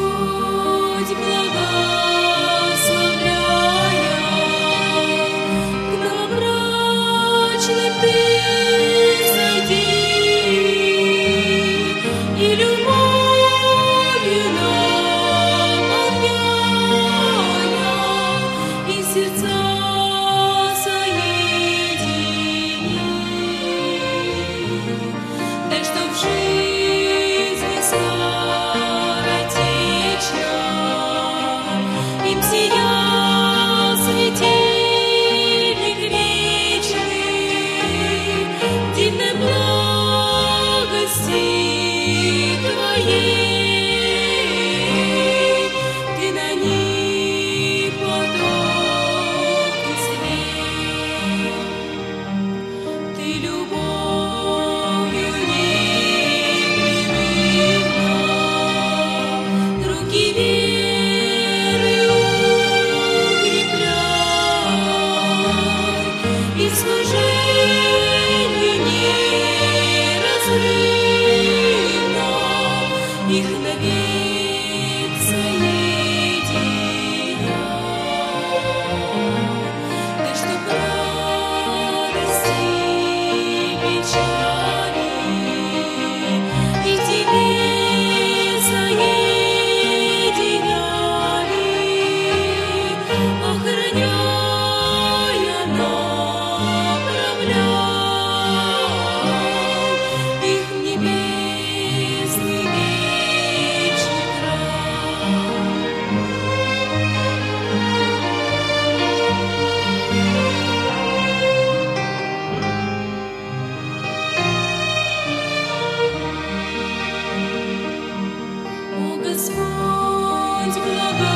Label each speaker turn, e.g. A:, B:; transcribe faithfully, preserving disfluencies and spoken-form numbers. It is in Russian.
A: Господь, благословляя, к нам брачным Ты взойди, и любовью наполняя, и сердца соедини. Дай, чтоб в жизни скоротечной им сиял светильник вечный, дивной благости Твоей. Ты на них поток и свет, Ты любовью непрерывно руки веры укрепляй, и в служении неразрывно их навек соединяй. Дай, чтоб радости и печали и Тебе соединяли, охраняя, направляй их в небесный вечный край. О Господь, благословляя,